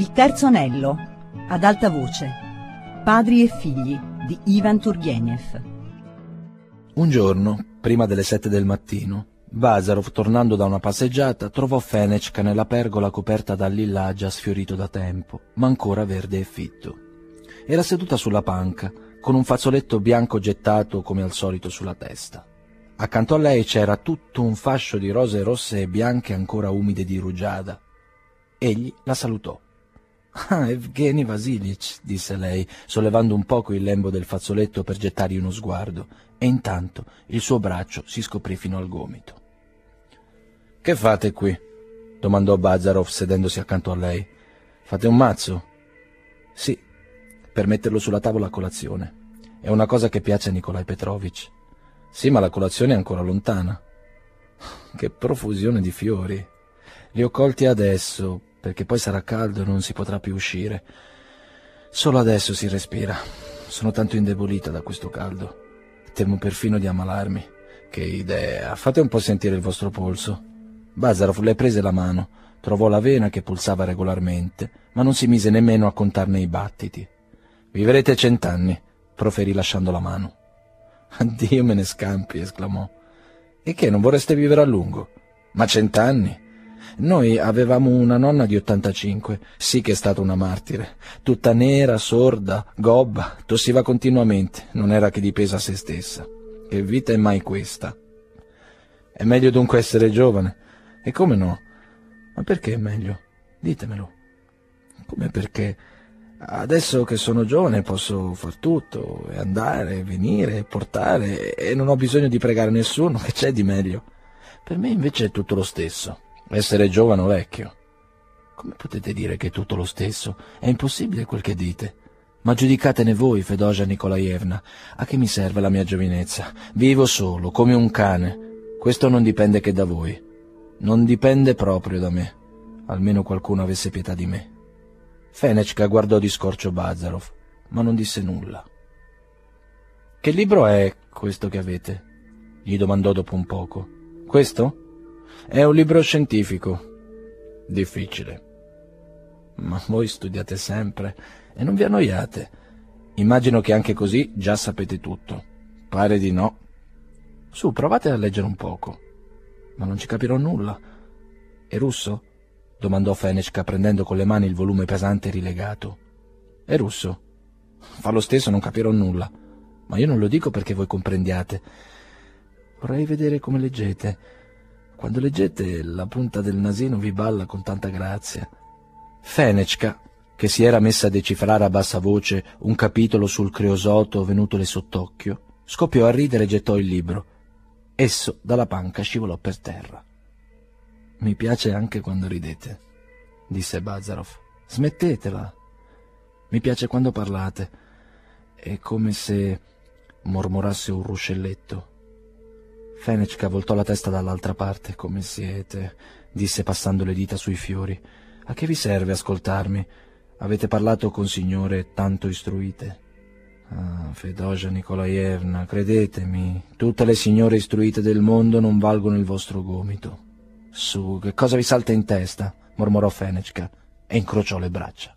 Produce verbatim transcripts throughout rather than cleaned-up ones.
Il terzo anello, ad alta voce. Padri e figli di Ivan Turgenev. Un giorno, prima delle sette del mattino, Bazarov, tornando da una passeggiata, trovò Fenechka nella pergola coperta dal lilla già sfiorito da tempo, ma ancora verde e fitto. Era seduta sulla panca, con un fazzoletto bianco gettato come al solito sulla testa. Accanto a lei c'era tutto un fascio di rose rosse e bianche ancora umide di rugiada. Egli la salutò. «Ah, Evgeny Vasilic», disse lei, sollevando un poco il lembo del fazzoletto per gettargli uno sguardo, e intanto il suo braccio si scoprì fino al gomito. «Che fate qui?» domandò Bazarov sedendosi accanto a lei. «Fate un mazzo?» «Sì, per metterlo sulla tavola a colazione. È una cosa che piace a Nikolai Petrovich». «Sì, ma la colazione è ancora lontana». «Che profusione di fiori! Li ho colti adesso, perché poi sarà caldo e non si potrà più uscire. Solo adesso si respira. Sono tanto indebolita da questo caldo. Temo perfino di ammalarmi. Che idea! Fate un po' sentire il vostro polso». Bazarov le prese la mano, trovò la vena che pulsava regolarmente, ma non si mise nemmeno a contarne i battiti. «Vivrete cent'anni», proferì lasciando la mano. «Addio me ne scampi», esclamò. «E che, non vorreste vivere a lungo?» «Ma cent'anni? Noi avevamo una nonna di ottantacinque, sì che è stata una martire, tutta nera, sorda, gobba, tossiva continuamente, non era che dipesa a se stessa. Che vita è mai questa?» «È meglio dunque essere giovane?» «E come no? Ma perché è meglio? Ditemelo». «Come perché? Adesso che sono giovane posso far tutto, e andare, e venire, e portare, e non ho bisogno di pregare nessuno, che c'è di meglio? Per me invece è tutto lo stesso, essere giovane o vecchio». «Come potete dire che è tutto lo stesso? È impossibile quel che dite. Ma giudicatene voi, Fedosia Nikolaevna. A che mi serve la mia giovinezza? Vivo solo, come un cane. Questo non dipende che da voi. Non dipende proprio da me. Almeno qualcuno avesse pietà di me». Fenechka guardò di scorcio Bazarov, ma non disse nulla. «Che libro è questo che avete?» gli domandò dopo un poco. «Questo? È un libro scientifico. Difficile. Ma voi studiate sempre e non vi annoiate. Immagino che anche così già sapete tutto. Pare di no. Su, provate a leggere un poco». «Ma non ci capirò nulla». «È russo?» domandò Fenechka, prendendo con le mani il volume pesante e rilegato. «È russo?» «Fa lo stesso, non capirò nulla. Ma io non lo dico perché voi comprendiate. Vorrei vedere come leggete. Quando leggete, la punta del nasino vi balla con tanta grazia». Fenechka, che si era messa a decifrare a bassa voce un capitolo sul creosoto venutole sott'occhio, scoppiò a ridere e gettò il libro. Esso dalla panca scivolò per terra. «Mi piace anche quando ridete», disse Bazarov. «Smettetela. Mi piace quando parlate. È come se mormorasse un ruscelletto». Fenechka voltò la testa dall'altra parte. «Come siete?» disse passando le dita sui fiori. «A che vi serve ascoltarmi? Avete parlato con signore tanto istruite». «Ah, Fedosia Nikolaevna, credetemi, tutte le signore istruite del mondo non valgono il vostro gomito». «Su, che cosa vi salta in testa?» mormorò Fenechka e incrociò le braccia.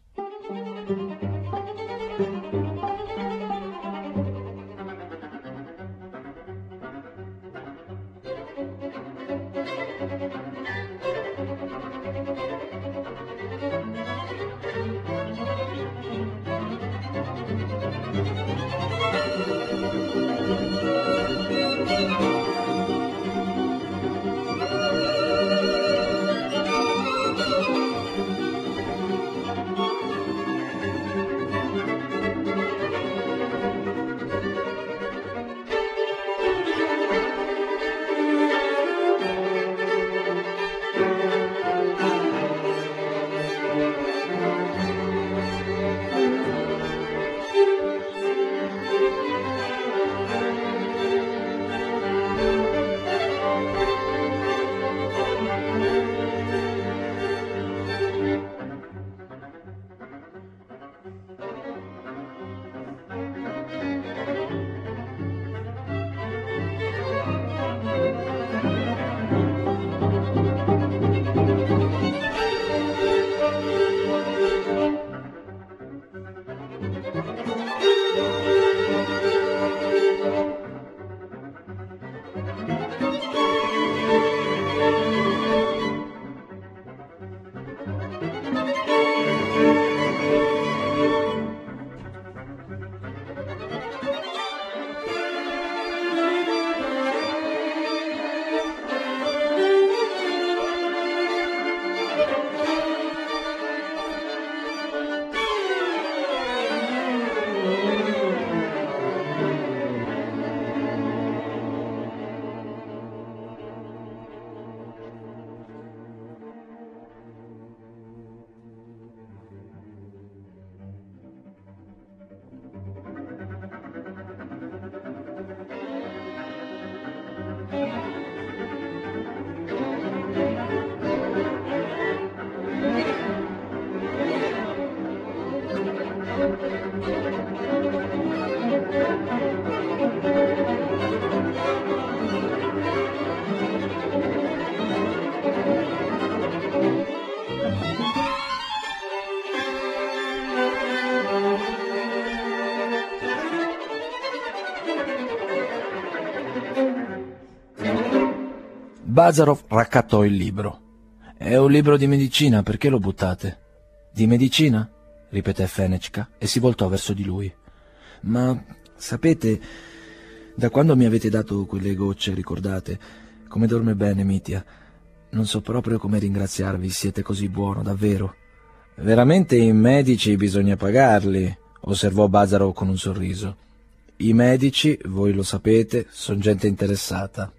Bazarov raccattò il libro. «È un libro di medicina, perché lo buttate?» «Di medicina?» ripeté Fenechka e si voltò verso di lui. «Ma sapete, da quando mi avete dato quelle gocce, ricordate, come dorme bene Mitya? Non so proprio come ringraziarvi, siete così buono, davvero». «Veramente i medici bisogna pagarli», osservò Bazarov con un sorriso. «I medici, voi lo sapete, sono gente interessata».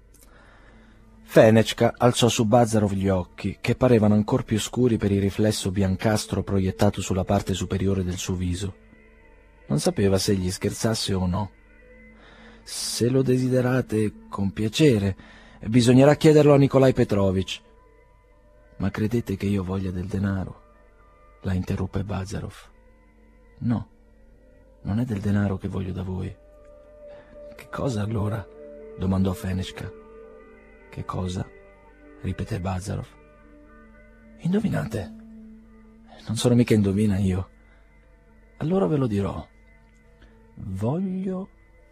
Fenechka alzò su Bazarov gli occhi, che parevano ancor più scuri per il riflesso biancastro proiettato sulla parte superiore del suo viso. Non sapeva se gli scherzasse o no. «Se lo desiderate, con piacere. Bisognerà chiederlo a Nikolai Petrovich». «Ma credete che io voglia del denaro?» la interruppe Bazarov. «No, non è del denaro che voglio da voi». «Che cosa allora?» domandò Fenechka. «Che cosa?» ripeté Bazarov. «Indovinate?» «Non sono mica indovina io». «Allora ve lo dirò. Voglio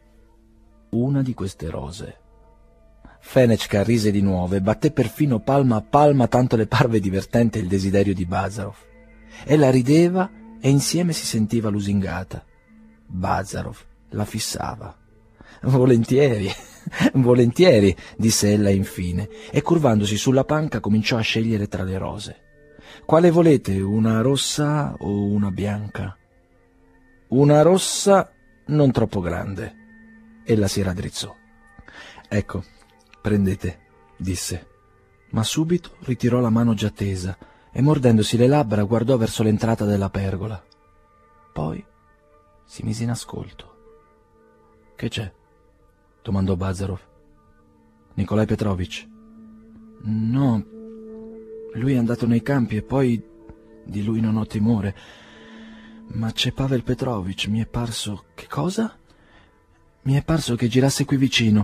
una di queste rose». Fenechka rise di nuovo e batté perfino palma a palma, tanto le parve divertente il desiderio di Bazarov. Ella rideva e insieme si sentiva lusingata. Bazarov la fissava. «Volentieri, volentieri», disse ella infine, e curvandosi sulla panca cominciò a scegliere tra le rose. «Quale volete, una rossa o una bianca?» «Una rossa non troppo grande». Ella si raddrizzò. «Ecco, prendete», disse, ma subito ritirò la mano già tesa e mordendosi le labbra guardò verso l'entrata della pergola. Poi si mise in ascolto. «Che c'è?» domandò Bazarov. «Nikolai Petrovich?» «No, lui è andato nei campi e poi di lui non ho timore. Ma c'è Pavel Petrovich, mi è parso...» «Che cosa?» «Mi è parso che girasse qui vicino».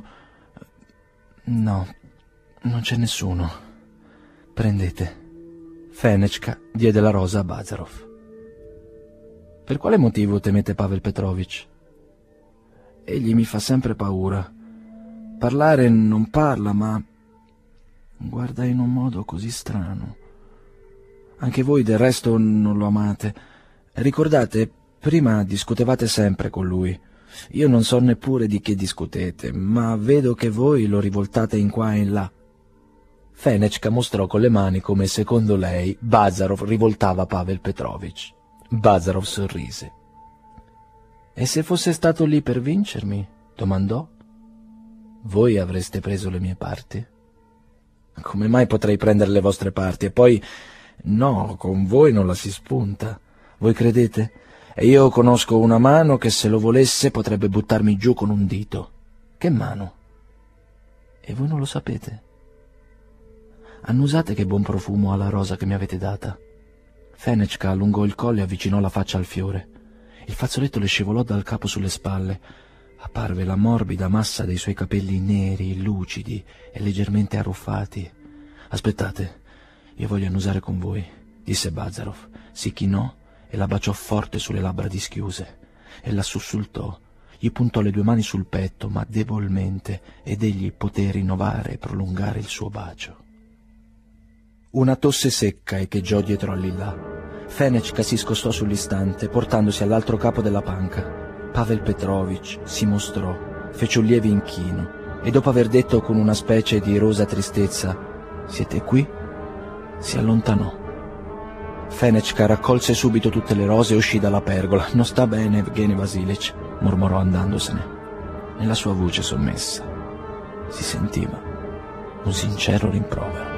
«No, non c'è nessuno. Prendete». Fenechka diede la rosa a Bazarov. «Per quale motivo temete Pavel Petrovich?» «Egli mi fa sempre paura. Parlare non parla, ma guarda in un modo così strano. Anche voi del resto non lo amate. Ricordate, prima discutevate sempre con lui. Io non so neppure di che discutete, ma vedo che voi lo rivoltate in qua e in là». Fenechka mostrò con le mani come, secondo lei, Bazarov rivoltava Pavel Petrovich. Bazarov sorrise. «E se fosse stato lì per vincermi?» domandò. «Voi avreste preso le mie parti?» «Come mai potrei prendere le vostre parti? E poi, no, con voi non la si spunta. Voi credete? E io conosco una mano che se lo volesse potrebbe buttarmi giù con un dito». «Che mano?» «E voi non lo sapete?» «Annusate che buon profumo ha la rosa che mi avete data». Fenechka allungò il collo e avvicinò la faccia al fiore. Il fazzoletto le scivolò dal capo sulle spalle. Apparve la morbida massa dei suoi capelli neri, lucidi e leggermente arruffati. «Aspettate, io voglio annusare con voi», disse Bazarov. Si chinò e la baciò forte sulle labbra dischiuse. Ella sussultò, gli puntò le due mani sul petto, ma debolmente, ed egli poté rinnovare e prolungare il suo bacio. Una tosse secca echeggiò dietro a Lilla. Fenechka si scostò sull'istante, portandosi all'altro capo della panca. Pavel Petrovich si mostrò, fece un lieve inchino e dopo aver detto con una specie di irosa tristezza «Siete qui?», si allontanò. Fenechka raccolse subito tutte le rose e uscì dalla pergola. «Non sta bene, Evgeny Vasilic», mormorò andandosene. Nella sua voce sommessa si sentiva un sincero rimprovero.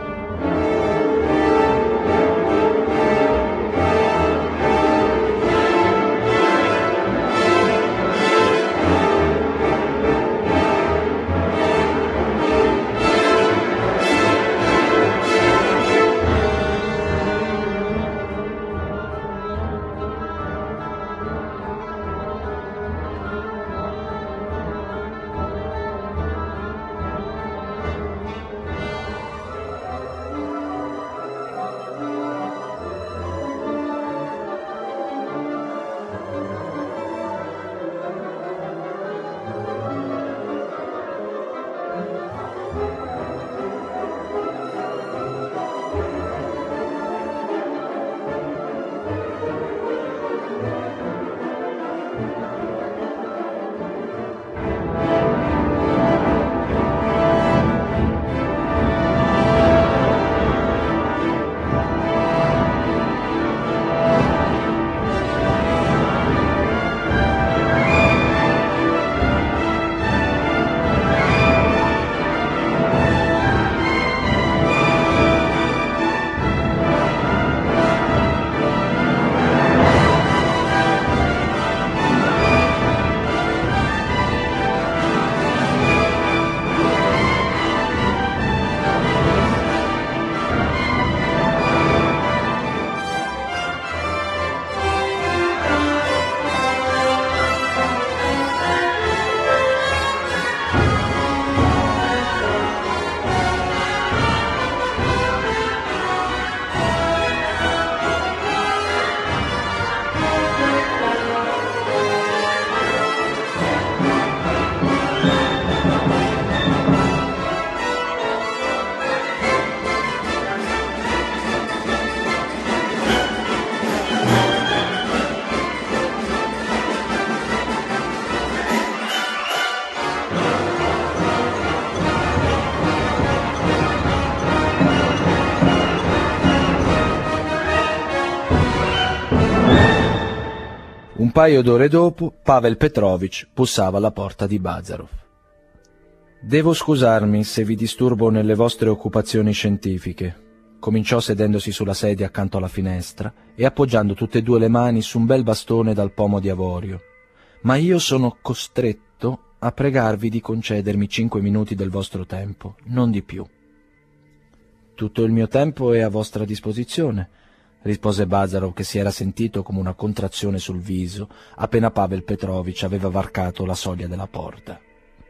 Un paio d'ore dopo, Pavel Petrovich bussava alla porta di Bazarov. «Devo scusarmi se vi disturbo nelle vostre occupazioni scientifiche», cominciò sedendosi sulla sedia accanto alla finestra e appoggiando tutte e due le mani su un bel bastone dal pomo di avorio. «Ma io sono costretto a pregarvi di concedermi cinque minuti del vostro tempo, non di più». «Tutto il mio tempo è a vostra disposizione», rispose Bazarov, che si era sentito come una contrazione sul viso appena Pavel Petrovich aveva varcato la soglia della porta.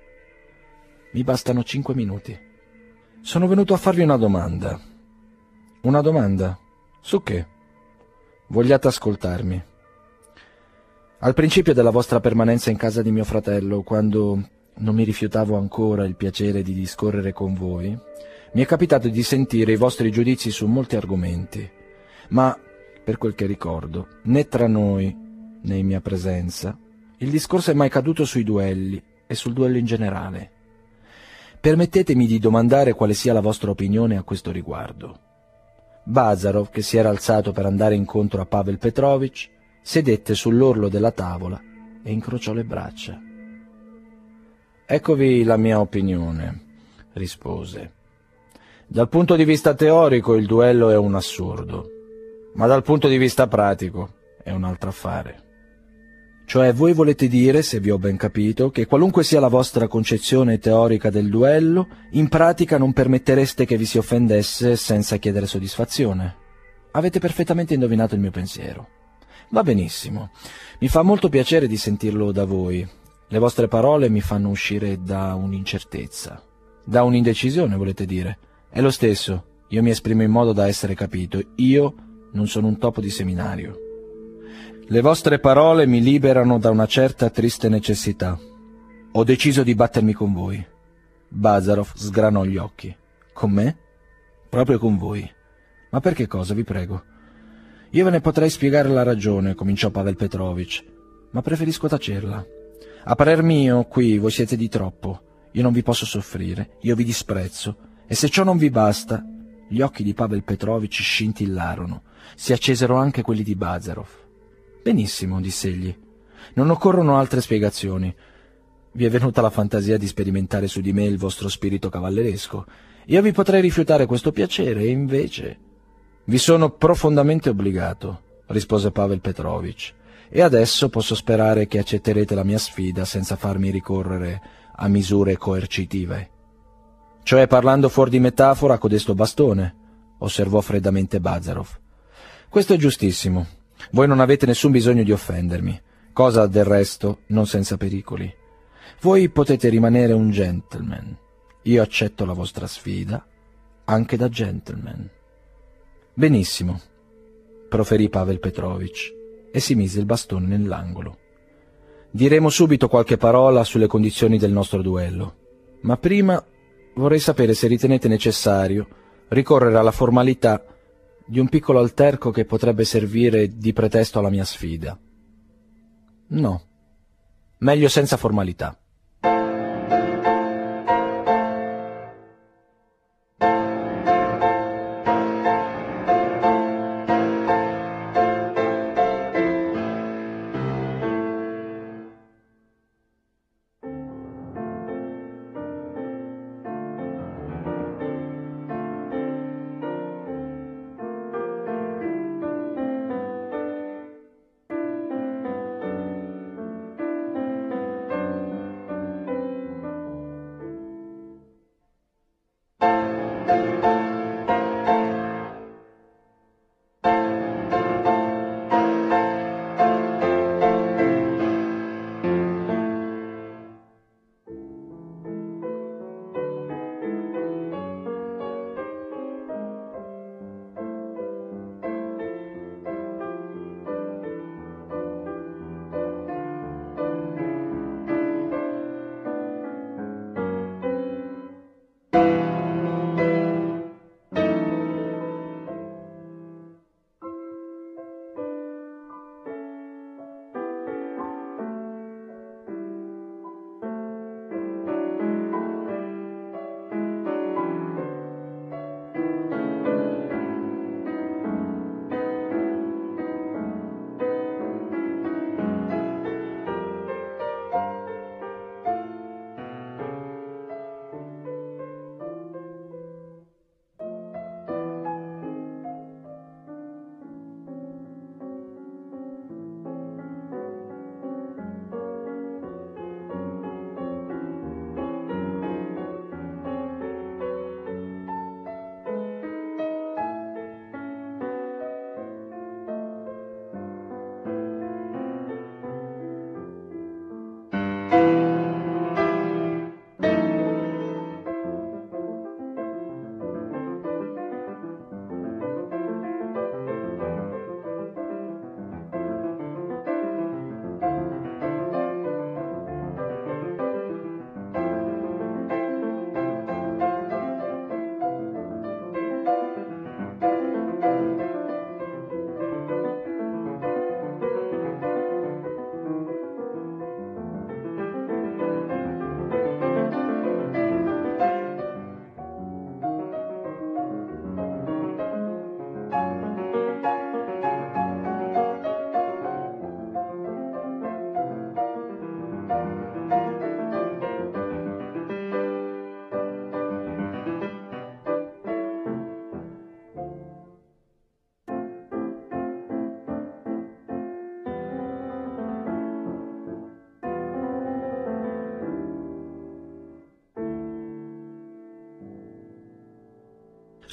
«Mi bastano cinque minuti. Sono venuto a farvi una domanda». «Una domanda? Su che?» «Vogliate ascoltarmi. Al principio della vostra permanenza in casa di mio fratello, quando non mi rifiutavo ancora il piacere di discorrere con voi, mi è capitato di sentire i vostri giudizi su molti argomenti, ma, per quel che ricordo, né tra noi, né in mia presenza, il discorso è mai caduto sui duelli e sul duello in generale. Permettetemi di domandare quale sia la vostra opinione a questo riguardo». Bazarov, che si era alzato per andare incontro a Pavel Petrovich, sedette sull'orlo della tavola e incrociò le braccia. «Eccovi la mia opinione», rispose. «Dal punto di vista teorico il duello è un assurdo, ma dal punto di vista pratico è un altro affare. Cioè voi volete dire, se vi ho ben capito, che qualunque sia la vostra concezione teorica del duello, in pratica non permettereste che vi si offendesse senza chiedere soddisfazione. Avete perfettamente indovinato il mio pensiero. Va benissimo, mi fa molto piacere di sentirlo da voi. Le vostre parole mi fanno uscire da un'incertezza, da un'indecisione, volete dire. È lo stesso, io mi esprimo in modo da essere capito. Io non sono un topo di seminario. Le vostre parole mi liberano da una certa triste necessità. Ho deciso di battermi con voi». Bazarov sgranò gli occhi. «Con me?» «Proprio con voi. Ma per che cosa, vi prego?» «Io ve ne potrei spiegare la ragione», cominciò Pavel Petrovich, «ma preferisco tacerla. A parer mio, qui voi siete di troppo. Io non vi posso soffrire, io vi disprezzo. E se ciò non vi basta...» Gli occhi di Pavel Petrovich scintillarono. Si accesero anche quelli di Bazarov. «Benissimo», diss'egli. «Non occorrono altre spiegazioni. Vi è venuta la fantasia di sperimentare su di me il vostro spirito cavalleresco. Io vi potrei rifiutare questo piacere, e invece...» «Vi sono profondamente obbligato», rispose Pavel Petrovich, «e adesso posso sperare che accetterete la mia sfida senza farmi ricorrere a misure coercitive». «Cioè, parlando fuori di metafora, codesto bastone», osservò freddamente Bazarov. «Questo è giustissimo. Voi non avete nessun bisogno di offendermi, cosa del resto non senza pericoli. Voi potete rimanere un gentleman. Io accetto la vostra sfida, anche da gentleman». «Benissimo», proferì Pavel Petrovich e si mise il bastone nell'angolo. «Diremo subito qualche parola sulle condizioni del nostro duello, ma prima vorrei sapere se ritenete necessario ricorrere alla formalità di un piccolo alterco che potrebbe servire di pretesto alla mia sfida». «No, meglio senza formalità».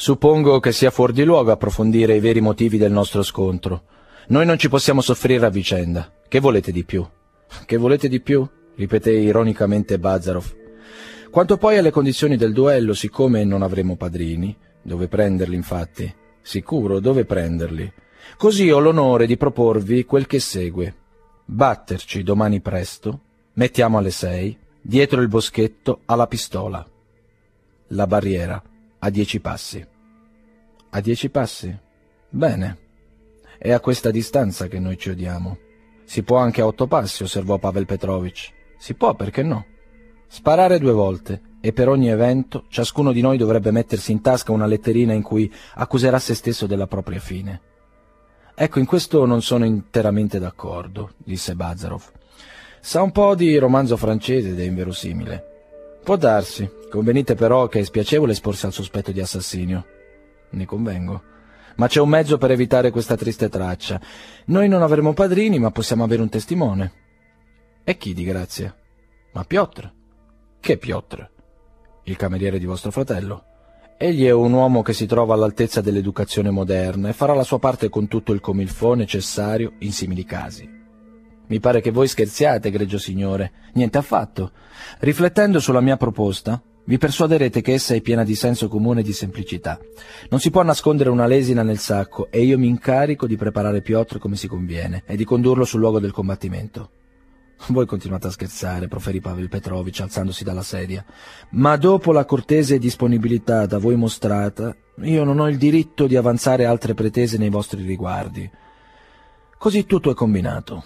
Suppongo che sia fuor di luogo approfondire i veri motivi del nostro scontro. Noi non ci possiamo soffrire a vicenda. Che volete di più? Che volete di più? Ripeté ironicamente Bazarov. Quanto poi alle condizioni del duello, siccome non avremo padrini, dove prenderli infatti? Sicuro, dove prenderli? Così ho l'onore di proporvi quel che segue. Batterci domani presto, mettiamo alle sei, dietro il boschetto alla pistola. La barriera, a dieci passi. A dieci passi? Bene. È a questa distanza che noi ci odiamo. Si può anche a otto passi, osservò Pavel Petrovich. Si può, perché no? Sparare due volte, e per ogni evento ciascuno di noi dovrebbe mettersi in tasca una letterina in cui accuserà se stesso della propria fine. Ecco, in questo non sono interamente d'accordo, disse Bazarov. Sa un po' di romanzo francese ed è inverosimile. Può darsi, convenite però che è spiacevole esporsi al sospetto di assassinio. Ne convengo. Ma c'è un mezzo per evitare questa triste traccia. Noi non avremo padrini, ma possiamo avere un testimone. E chi, di grazia? Ma Piotr. Che Piotr? Il cameriere di vostro fratello. Egli è un uomo che si trova all'altezza dell'educazione moderna e farà la sua parte con tutto il comilfò necessario in simili casi. Mi pare che voi scherziate, egregio signore. Niente affatto. Riflettendo sulla mia proposta, vi persuaderete che essa è piena di senso comune e di semplicità. Non si può nascondere una lesina nel sacco e io mi incarico di preparare Piotr come si conviene e di condurlo sul luogo del combattimento. Voi continuate a scherzare, proferì Pavel Petrovich alzandosi dalla sedia, ma dopo la cortese disponibilità da voi mostrata, io non ho il diritto di avanzare altre pretese nei vostri riguardi. Così tutto è combinato.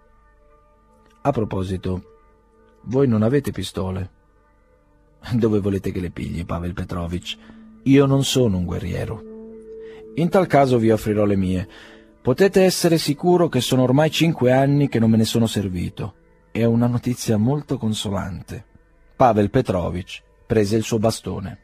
A proposito, voi non avete pistole? Dove volete che le pigli, Pavel Petrovich? Io non sono un guerriero. In tal caso vi offrirò le mie. Potete essere sicuro che sono ormai cinque anni che non me ne sono servito. È una notizia molto consolante. Pavel Petrovich prese il suo bastone.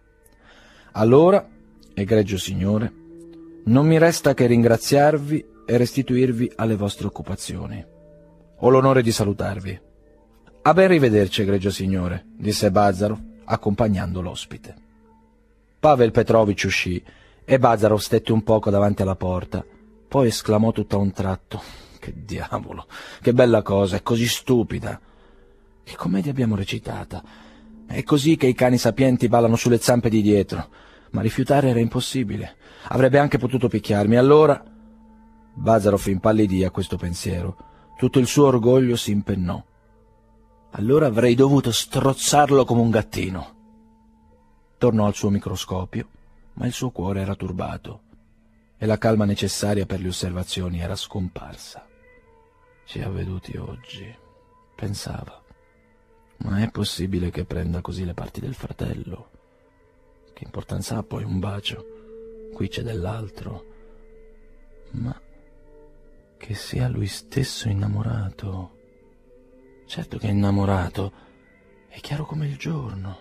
Allora, egregio signore, non mi resta che ringraziarvi e restituirvi alle vostre occupazioni. Ho l'onore di salutarvi. A ben rivederci, egregio signore, disse Bazarov, accompagnando l'ospite. Pavel Petrovich uscì e Bazarov stette un poco davanti alla porta. Poi esclamò tutto a un tratto: «Che diavolo, che bella cosa, è così stupida! Che commedia abbiamo recitata! È così che i cani sapienti ballano sulle zampe di dietro, ma rifiutare era impossibile. Avrebbe anche potuto picchiarmi, allora...» Bazarov impallidì a questo pensiero. Tutto il suo orgoglio si impennò. «Allora avrei dovuto strozzarlo come un gattino!» Tornò al suo microscopio, ma il suo cuore era turbato e la calma necessaria per le osservazioni era scomparsa. «Ci ha veduti oggi», pensava. «Ma è possibile che prenda così le parti del fratello? Che importanza ha poi un bacio? Qui c'è dell'altro. Ma che sia lui stesso innamorato. Certo che è innamorato, è chiaro come il giorno.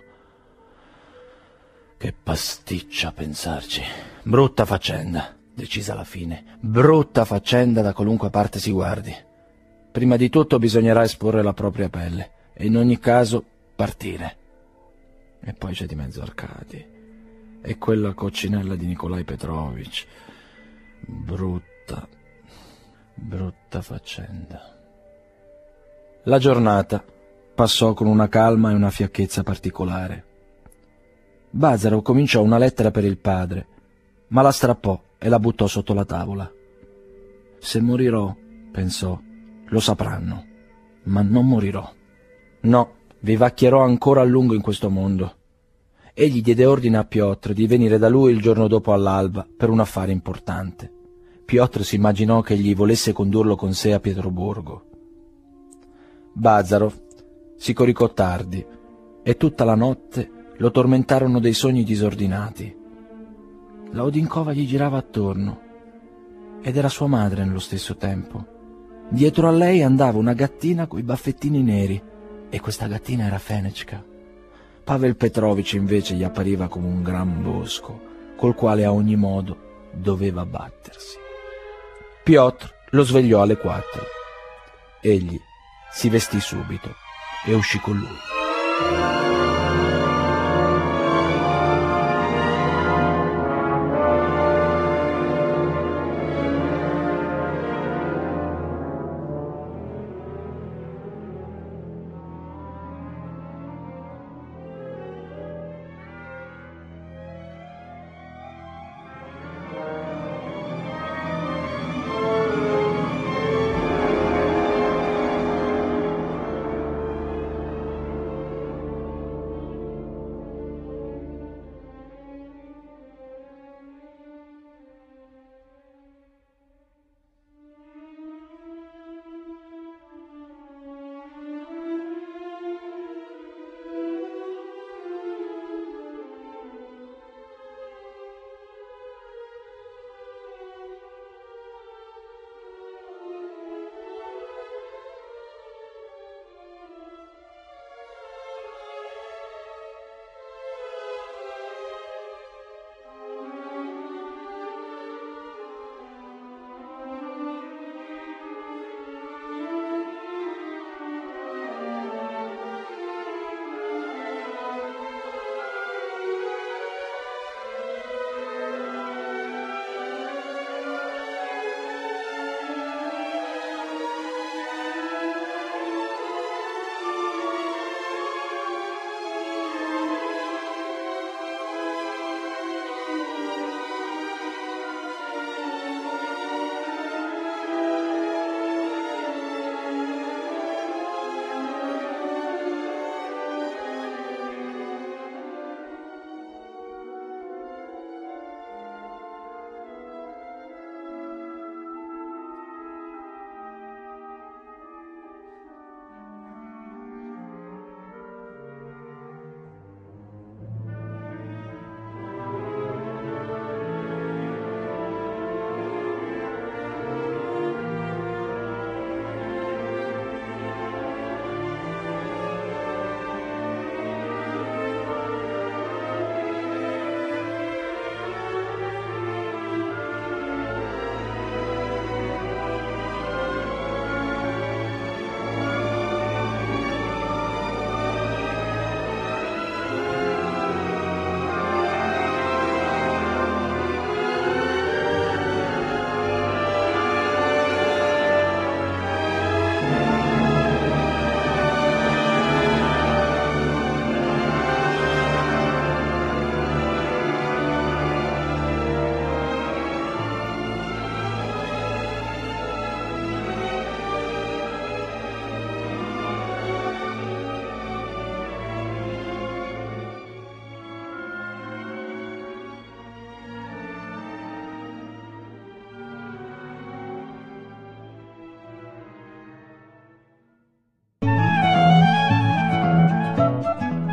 Che pasticcia pensarci. Brutta faccenda», decisa alla fine. «Brutta faccenda da qualunque parte si guardi. Prima di tutto bisognerà esporre la propria pelle e in ogni caso partire. E poi c'è di mezzo Arkady e quella coccinella di Nikolai Petrovich. Brutta, brutta faccenda». La giornata passò con una calma e una fiacchezza particolare. Bazarov cominciò una lettera per il padre, ma la strappò e la buttò sotto la tavola. «Se morirò», pensò, «lo sapranno, ma non morirò. No, vivacchierò ancora a lungo in questo mondo». Egli diede ordine a Piotr di venire da lui il giorno dopo all'alba per un affare importante. Piotr si immaginò che egli volesse condurlo con sé a Pietroburgo. Bazarov si coricò tardi e tutta la notte lo tormentarono dei sogni disordinati. La Odinkova gli girava attorno ed era sua madre nello stesso tempo. Dietro a lei andava una gattina coi baffettini neri e questa gattina era Fenechka. Pavel Petrovich invece gli appariva come un gran bosco col quale a ogni modo doveva battersi. Piotr lo svegliò alle quattro. Egli si vestì subito e uscì con lui.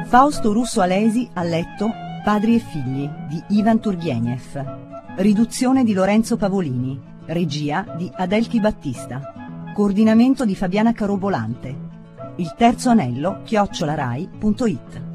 Fausto Russo Alesi ha letto Padri e figli di Ivan Turgenev. Riduzione di Lorenzo Pavolini. Regia di Adelchi Battista. Coordinamento di Fabiana Carobolante. Il terzo anello chiocciolarai punto it.